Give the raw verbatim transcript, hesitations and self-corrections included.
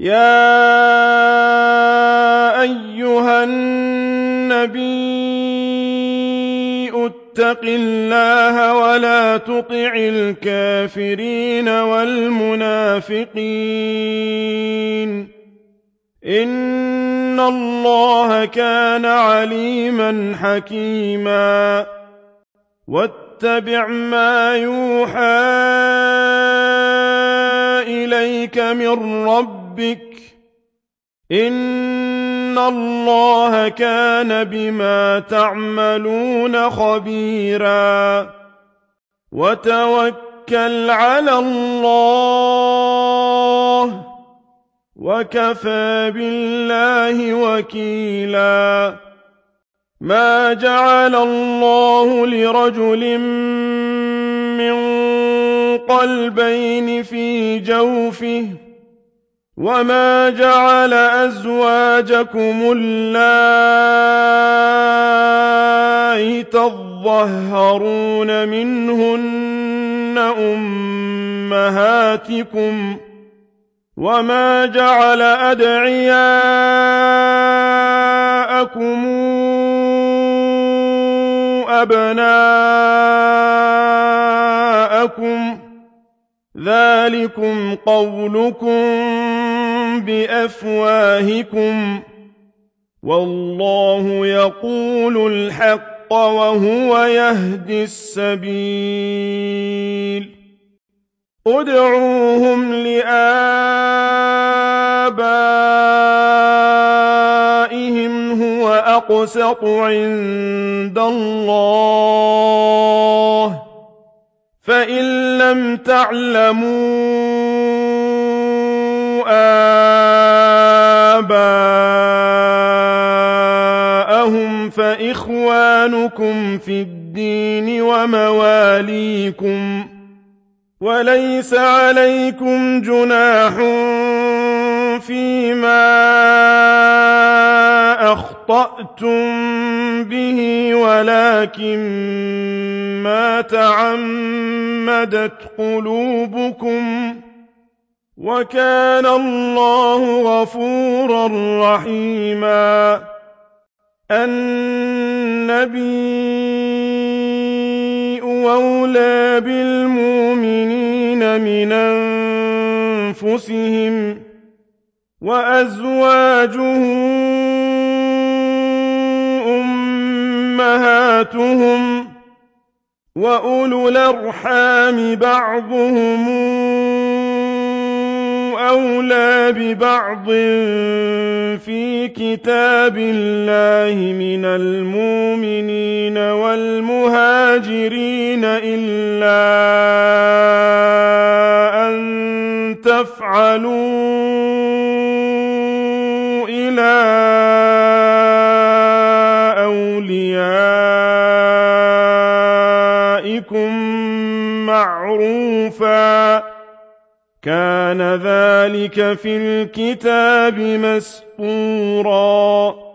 يَا أَيُّهَا النَّبِيُّ اتَّقِ اللَّهَ وَلَا تُطِعِ الْكَافِرِينَ وَالْمُنَافِقِينَ ۗ إِنَّ اللَّهَ كَانَ عَلِيمًا حَكِيمًا. وَاتَّبِعْ مَا يُوحَىٰ إِلَيْكَ مِن رَّبِّكَ ۚ إِنَّ اللَّهَ كَانَ بِمَا تَعْمَلُونَ خَبِيرًا. وَتَوَكَّلْ عَلَى اللَّهِ ۚ وَكَفَىٰ بِاللَّهِ وَكِيلًا. مَا جَعَلَ اللَّهُ لِرَجُلٍ مِّن قَلْبَيْنِ فِي جَوْفِهِ ۚ وَمَا جَعَلَ أَزْوَاجَكُمُ اللَّائِي تَظَاهَرُونَ مِنْهُنَّ أُمَّهَاتِكُمْ ۚ وَمَا جَعَلَ أَدْعِيَاءَكُمْ أَبْنَاءَكُمْ ۚ ذَٰلِكُمْ قَوْلُكُم بِأَفْوَاهِكُمْ ۖ وَاللَّهُ يَقُولُ الْحَقَّ وَهُوَ يَهْدِي السَّبِيلَ. ادْعُوهُمْ لِآبَائِهِمْ هُوَ أَقْسَطُ عِندَ اللَّهِ ۚ فَإِن لَّمْ تَعْلَمُوا آبَاءَهُمْ فَإِخْوَانُكُمْ فِي الدِّينِ وَمَوَالِيكُمْ ۚ وَلَيْسَ عَلَيْكُمْ جُنَاحٌ فِيمَا أَخْطَأْتُم بِهِ وَلَٰكِن مَّا تَعَمَّدَتْ قُلُوبُكُمْ ۚ وَكَانَ اللَّهُ غَفُورًا رَّحِيمًا. النَّبِيُّ أَوْلَىٰ بِالْمُؤْمِنِينَ مِنْ أَنفُسِهِمْ ۖ وَأَزْوَاجُهُ أُمَّهَاتُهُمْ ۖ وَأُولُو الْأَرْحَامِ بَعْضُهُمْ أَوْلَىٰ بِبَعْضٍ فِي كِتَابِ اللَّهِ مِنَ الْمُؤْمِنِينَ وَالْمُهَاجِرِينَ إِلَّا أَن تَفْعَلُوا إِلَىٰ أَوْلِيَائِكُم مَّعْرُوفًا ۚ كَانَ ذَٰلِكَ فِي الْكِتَابِ مَسْطُورًا.